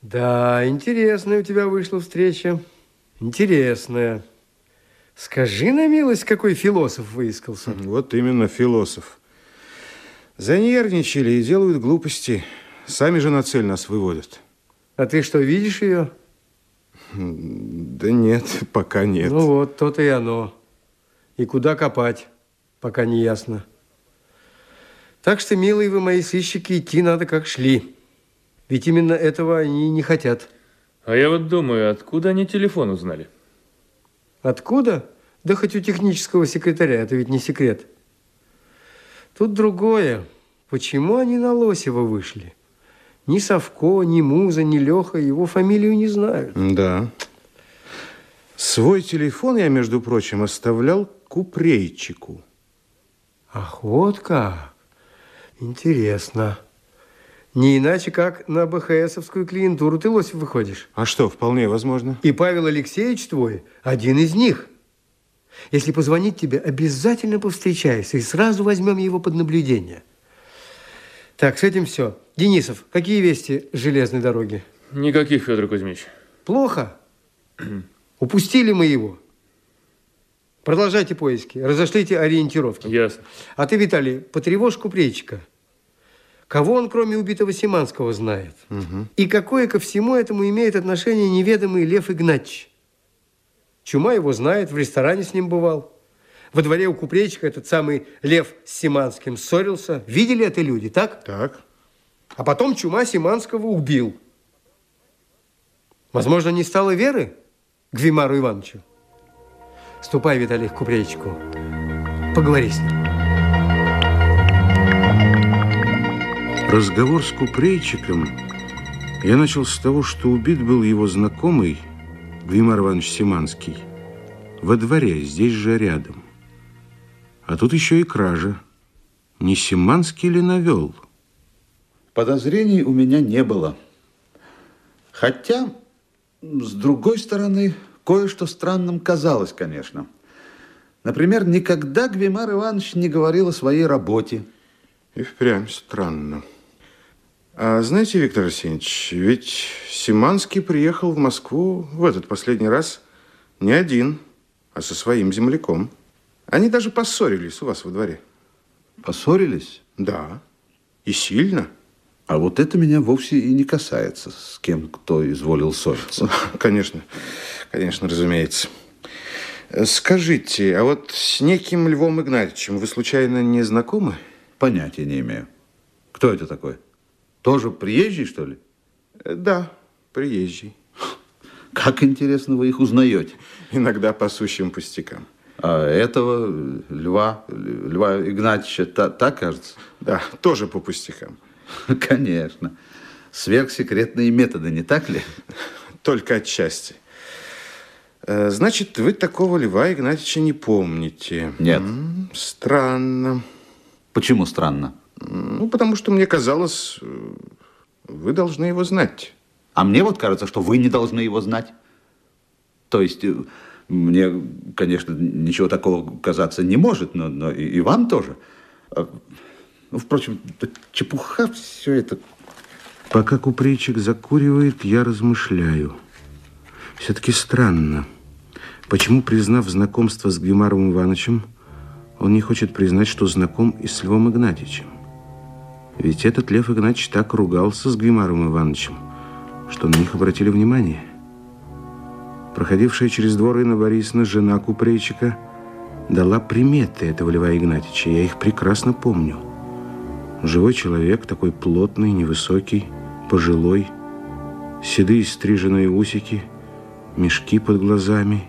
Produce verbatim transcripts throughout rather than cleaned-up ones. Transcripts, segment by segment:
Да, интересная у тебя вышла встреча. Интересная. Скажи на милость, какой философ выискался. Вот именно философ. Занервничали и делают глупости. Сами же на цель нас выводят. А ты что, видишь ее? Да нет, пока нет. Ну вот, то-то и оно. И куда копать, пока не ясно. Так что, милые вы мои сыщики, идти надо как шли. Ведь именно этого они не хотят. А я вот думаю, откуда они телефон узнали? Откуда? Да хоть у технического секретаря, это ведь не секрет. Тут другое. Почему они на Лосева вышли? Ни Савко, ни Муза, ни Леха его фамилию не знают. Да. Свой телефон я, между прочим, оставлял Купрейчику. Ах, вот как. Интересно. Не иначе, как на БХСовскую клиентуру ты, Лосев, выходишь. А что, вполне возможно. И Павел Алексеевич твой один из них. Если позвонить тебе, обязательно повстречайся и сразу возьмем его под наблюдение. Так, с этим все. Денисов, какие вести с железной дороги? Никаких, Федор Кузьмич. Плохо? Упустили мы его. Продолжайте поиски, разошлите ориентировки. Ясно. А ты, Виталий, потревожь Купрейчика. Кого он, кроме убитого Симанского, знает? Угу. И какое ко всему этому имеет отношение неведомый Лев Игнатьевич? Чума его знает, в ресторане с ним бывал. Во дворе у Купрейчика этот самый Лев с Симанским ссорился. Видели это люди, так? Так. А потом Чума Симанского убил. Возможно, не стало веры к Гвимару Ивановичу? Ступай, Виталий, к Купрейчику. Поговори с ним. Разговор с Купрейчиком я начал с того, что убит был его знакомый Гвимар Иванович Симанский во дворе, здесь же рядом. А тут еще и кража. Не Симанский ли навел? Подозрений у меня не было. Хотя, с другой стороны, кое-что странным казалось, конечно. Например, никогда Гвимар Иванович не говорил о своей работе. И впрямь странно. А знаете, Виктор Арсеньевич, ведь Симанский приехал в Москву в этот последний раз не один, а со своим земляком. Они даже поссорились у вас во дворе. Поссорились? Да, и сильно. А вот это меня вовсе и не касается, с кем кто изволил ссориться. Конечно, конечно, разумеется. Скажите, а вот с неким Львом Игнатьевичем вы случайно не знакомы? Понятия не имею. Кто это такой? Тоже приезжий, что ли? Да, приезжий. Как интересно вы их узнаете? Иногда по сущим пустякам. А этого Льва, Льва Игнатьевича, та, так кажется? Да, тоже по пустякам. Конечно. Сверхсекретные методы, не так ли? Только отчасти. Значит, вы такого Льва Игнатьевича не помните? Нет. М-м, странно. Почему странно? Ну, потому что мне казалось, вы должны его знать. А мне вот кажется, что вы не должны его знать. То есть, мне, конечно, ничего такого казаться не может, но, но и, и вам тоже. Ну, впрочем, чепуха все это. Пока Купрейчик закуривает, я размышляю. Все-таки странно. Почему, признав знакомство с Гвимаром Ивановичем, он не хочет признать, что знаком и с Львом Игнатьевичем? Ведь этот Лев Игнатьевич так ругался с Гвимаром Ивановичем, что на них обратили внимание. Проходившая через двор Инна Борисовна, жена Купрейчика, дала приметы этого Льва Игнатьевича. Я их прекрасно помню. Живой человек, такой плотный, невысокий, пожилой, седые стриженные усики, мешки под глазами.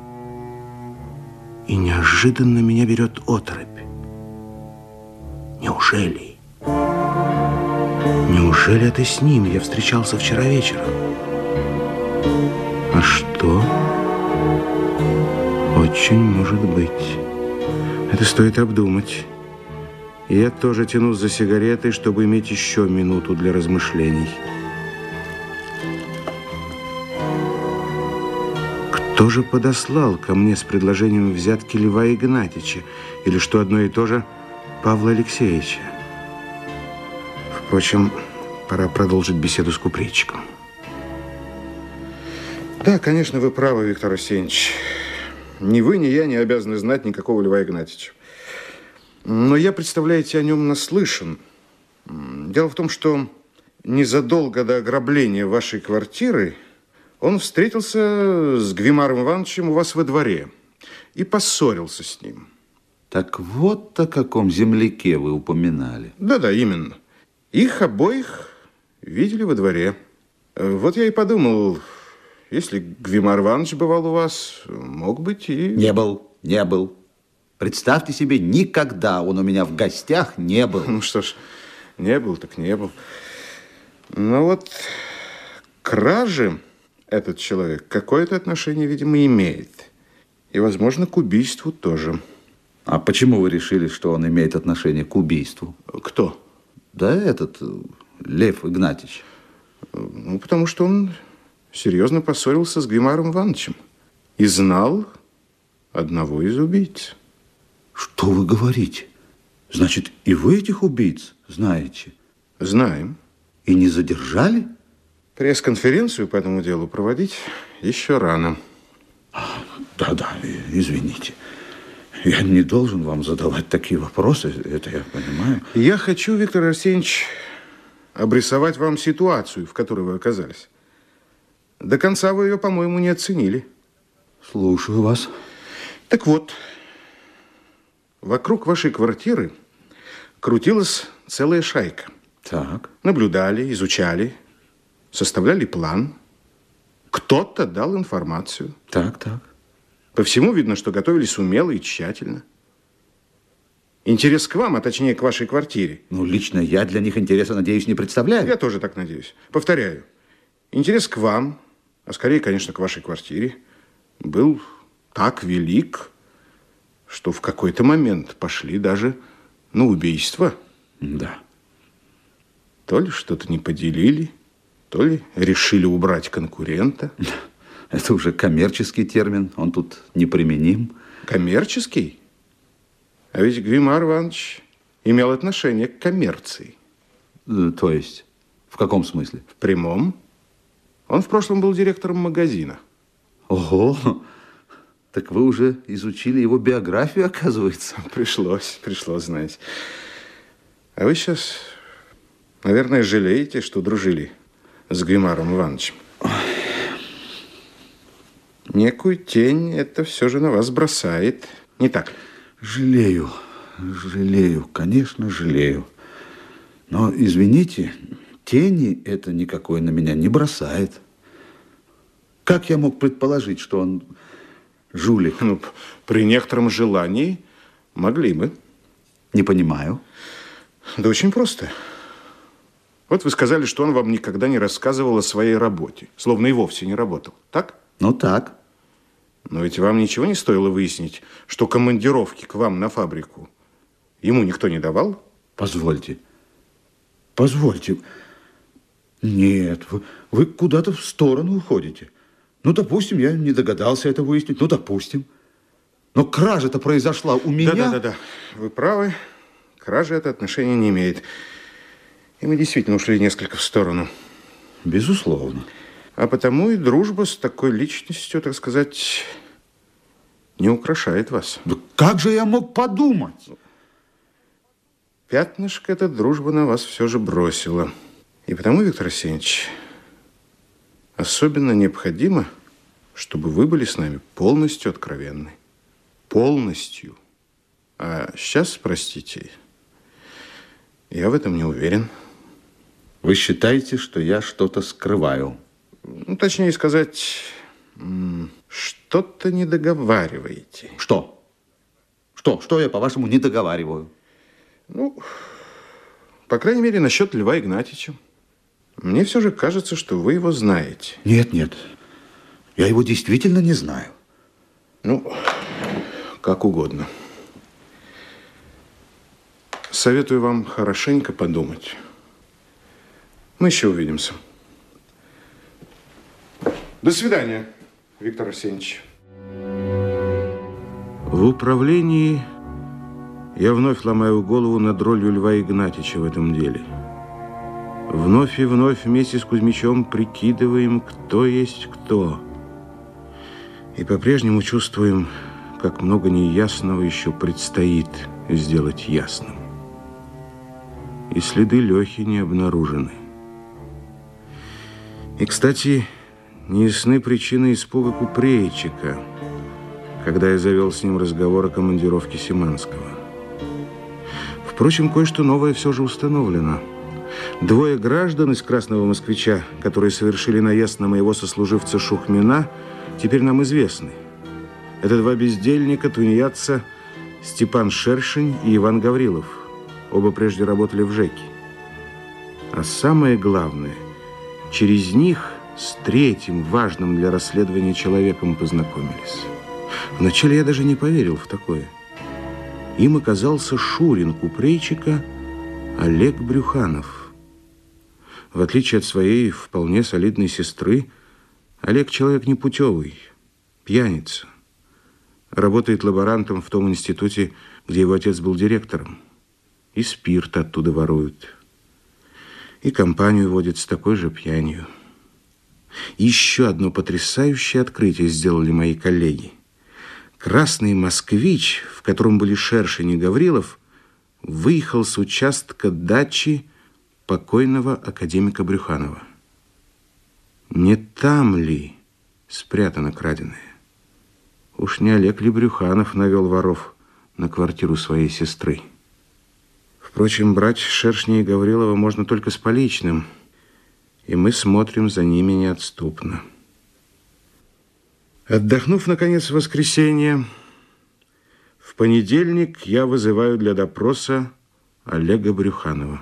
И неожиданно меня берет оторопь. Неужели? Неужели это с ним я встречался вчера вечером? А что? Очень может быть. Это стоит обдумать. И я тоже тянусь за сигаретой, чтобы иметь еще минуту для размышлений. Кто же подослал ко мне с предложением взятки Льва Игнатьевича? Или, что одно и то же, Павла Алексеевича? Впрочем, пора продолжить беседу с Купрейчиком. Да, конечно, вы правы, Виктор Арсеньевич. Ни вы, ни я не обязаны знать никакого Льва Игнатьевича. Но я, представляете, о нем наслышан. Дело в том, что незадолго до ограбления вашей квартиры он встретился с Гвимаром Ивановичем у вас во дворе и поссорился с ним. Так вот о каком земляке вы упоминали. Да-да, именно. Их обоих видели во дворе. Вот я и подумал, если Гвимар Иванович бывал у вас, мог быть и... Не был, не был. Представьте себе, никогда он у меня в гостях не был. Ну что ж, не был, так не был. Но вот к краже этот человек какое-то отношение, видимо, имеет. И, возможно, к убийству тоже. А почему вы решили, что он имеет отношение к убийству? Кто? Да этот, Лев Игнатьевич. Ну, потому что он серьезно поссорился с Гвимаром Ивановичем и знал одного из убийц. Что вы говорите? Значит, и вы этих убийц знаете? Знаем. И не задержали? Пресс-конференцию по этому делу проводить еще рано. Да-да, извините. Я не должен вам задавать такие вопросы, это я понимаю. Я хочу, Виктор Арсеньевич, обрисовать вам ситуацию, в которой вы оказались. До конца вы ее, по-моему, не оценили. Слушаю вас. Так вот, вокруг вашей квартиры крутилась целая шайка. Так. Наблюдали, изучали, составляли план. Кто-то дал информацию. Так, так. По всему видно, что готовились умело и тщательно. Интерес к вам, а точнее к вашей квартире. Ну, лично я для них интереса, надеюсь, не представляю. Я тоже так надеюсь. Повторяю, интерес к вам, а скорее, конечно, к вашей квартире, был так велик, что в какой-то момент пошли даже на убийство. Да. То ли что-то не поделили, то ли решили убрать конкурента. Это уже коммерческий термин, он тут неприменим. Коммерческий? А ведь Гвимар Иванович имел отношение к коммерции. То есть, в каком смысле? В прямом. Он в прошлом был директором магазина. Ого! Так вы уже изучили его биографию, оказывается? Пришлось, пришлось, знаете. А вы сейчас, наверное, жалеете, что дружили с Гвимаром Ивановичем. Некую тень это все же на вас бросает, не так ли? Жалею, жалею, конечно, жалею. Но, извините, тени это никакой на меня не бросает. Как я мог предположить, что он жулик? Ну, при некотором желании могли бы. Не понимаю. Да очень просто. Вот вы сказали, что он вам никогда не рассказывал о своей работе, словно и вовсе не работал, так? Ну, так. Но ведь вам ничего не стоило выяснить, что командировки к вам на фабрику ему никто не давал? Позвольте. Позвольте. Нет, вы, вы куда-то в сторону уходите. Ну, допустим, я не догадался это выяснить. Ну, допустим. Но кража-то произошла у меня. Да-да-да, вы правы. Кража это отношения не имеет. И мы действительно ушли несколько в сторону. Безусловно. А потому и дружба с такой личностью, так сказать, не украшает вас. Да как же я мог подумать? Пятнышко эта дружба на вас все же бросила. И потому, Виктор Арсеньевич, особенно необходимо, чтобы вы были с нами полностью откровенны. Полностью. А сейчас, простите, я в этом не уверен. Вы считаете, что я что-то скрываю? Ну, точнее сказать, что-то не договариваете. Что? Что? Что я, по-вашему, не договариваю? Ну, по крайней мере, насчет Льва Игнатьевича. Мне все же кажется, что вы его знаете. Нет, нет. Я его действительно не знаю. Ну, как угодно. Советую вам хорошенько подумать. Мы еще увидимся. До свидания, Виктор Арсеньевич. В управлении я вновь ломаю голову над ролью Льва Игнатьевича в этом деле. Вновь и вновь вместе с Кузьмичем прикидываем, кто есть кто. И по-прежнему чувствуем, как много неясного еще предстоит сделать ясным. И следы Лехи не обнаружены. И, кстати, неясны причины испуга Купреечика, когда я завел с ним разговор о командировке Симанского. Впрочем, кое-что новое все же установлено. Двое граждан из «Красного москвича», которые совершили наезд на моего сослуживца Шухмина, теперь нам известны. Это два бездельника, тунеядца Степан Шершень и Иван Гаврилов. Оба прежде работали в ЖЭКе. А самое главное, через них с третьим важным для расследования человеком познакомились. Вначале я даже не поверил в такое. Им оказался Шурин Купрейчика Олег Брюханов. В отличие от своей вполне солидной сестры, Олег человек непутевый, пьяница. Работает лаборантом в том институте, где его отец был директором. И спирт оттуда воруют. И компанию водят с такой же пьянью. Еще одно потрясающее открытие сделали мои коллеги. «Красный москвич», в котором были Шершень и Гаврилов, выехал с участка дачи покойного академика Брюханова. Не там ли спрятано краденое? Уж не Олег ли Брюханов навел воров на квартиру своей сестры? Впрочем, брать Шершня и Гаврилова можно только с поличным, и мы смотрим за ними неотступно. Отдохнув, наконец, в воскресенье, в понедельник я вызываю для допроса Олега Брюханова.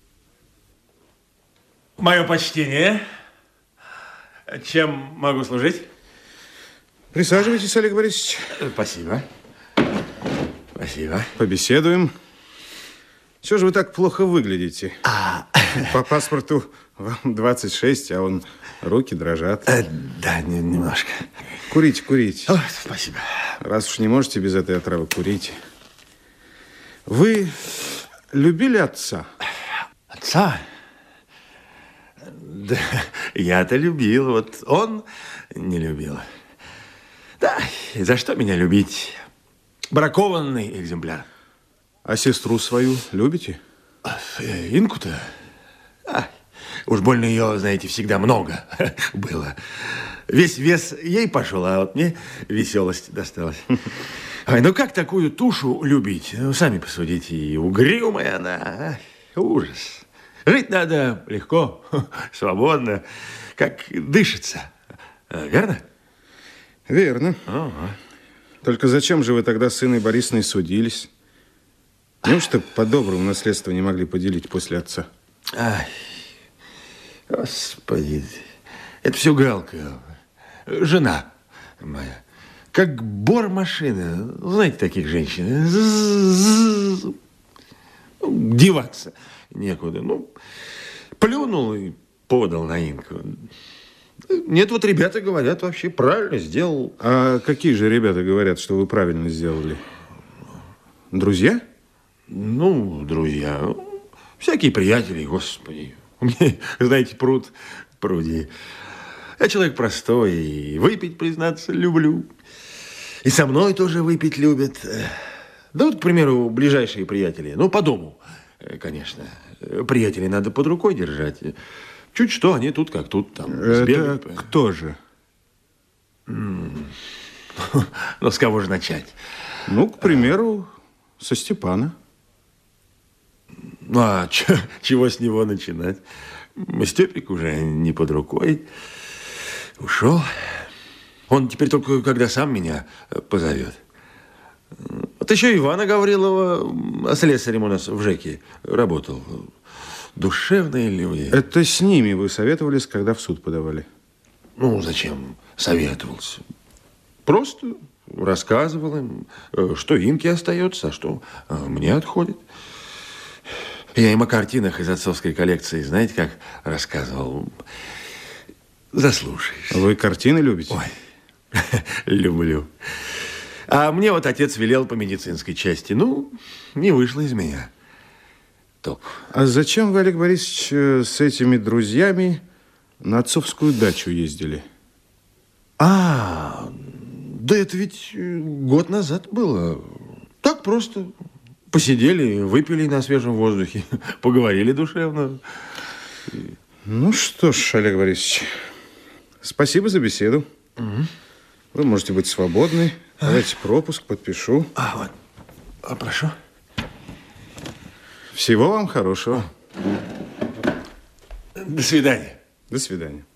Мое почтение. Чем могу служить? Присаживайтесь, Олег Борисович. Спасибо. Спасибо. Побеседуем. Чего же вы так плохо выглядите? А... По паспорту вам двадцать шесть, а он руки дрожат. Э, да, не, немножко. Курите, курите. О, спасибо. Раз уж не можете без этой отравы, курите. Вы любили отца? Отца? Да, я-то любил, вот он не любил. Да, и за что меня любить? Бракованный экземпляр. А сестру свою любите? Инку-то? А, уж больно ее, знаете, всегда много было. Весь вес ей пошел, а вот мне веселость досталась. Ой, ну как такую тушу любить? Ну, сами посудите, и угрюмая она. А? Ужас. Жить надо легко, свободно, как дышится. Верно? Верно. Ага. Только зачем же вы тогда с Инной Борисовной судились? Неужто по-доброму наследство не могли поделить после отца? Ай, господи, это все Галка, жена моя. Как бор машины, знаете таких женщин. Ну, деваться некуда. Ну, плюнул и подал на Инку. Нет, вот ребята говорят, вообще правильно сделал. А какие же ребята говорят, что вы правильно сделали? Друзья? Ну, друзья, всякие приятели, господи. У меня, знаете, пруд пруди. Я человек простой, и выпить, признаться, люблю. И со мной тоже выпить любят. Да вот, к примеру, ближайшие приятели. Ну, по дому, конечно. Приятелей надо под рукой держать. Чуть что, они тут как тут. Там, это сбегают. Кто же? Ну, с кого же начать? Ну, к примеру, со Степана. Ну, а чё, чего с него начинать? Степик уже не под рукой. Ушел. Он теперь только когда сам меня позовет. Вот еще Ивана Гаврилова, слесарем у нас в ЖЭКе работал. Душевные люди. Это с ними вы советовались, когда в суд подавали? Ну, зачем советовался? Просто рассказывал им, что Инке остается, а что мне отходит. Я им о картинах из отцовской коллекции, знаете, как рассказывал? Заслушаешься. Вы картины любите? Ой, люблю. А мне вот отец велел по медицинской части. Ну, не вышло из меня. Толк. А зачем вы, Олег Борисович, с этими друзьями на отцовскую дачу ездили? А, Да это ведь э, год назад было. Так просто посидели, выпили на свежем воздухе, поговорили душевно. Ну что ж, Олег Борисович, спасибо за беседу. Угу. Вы можете быть свободны. А? Давайте пропуск подпишу. А, вот. А, прошу. Всего вам хорошего. До свидания. До свидания.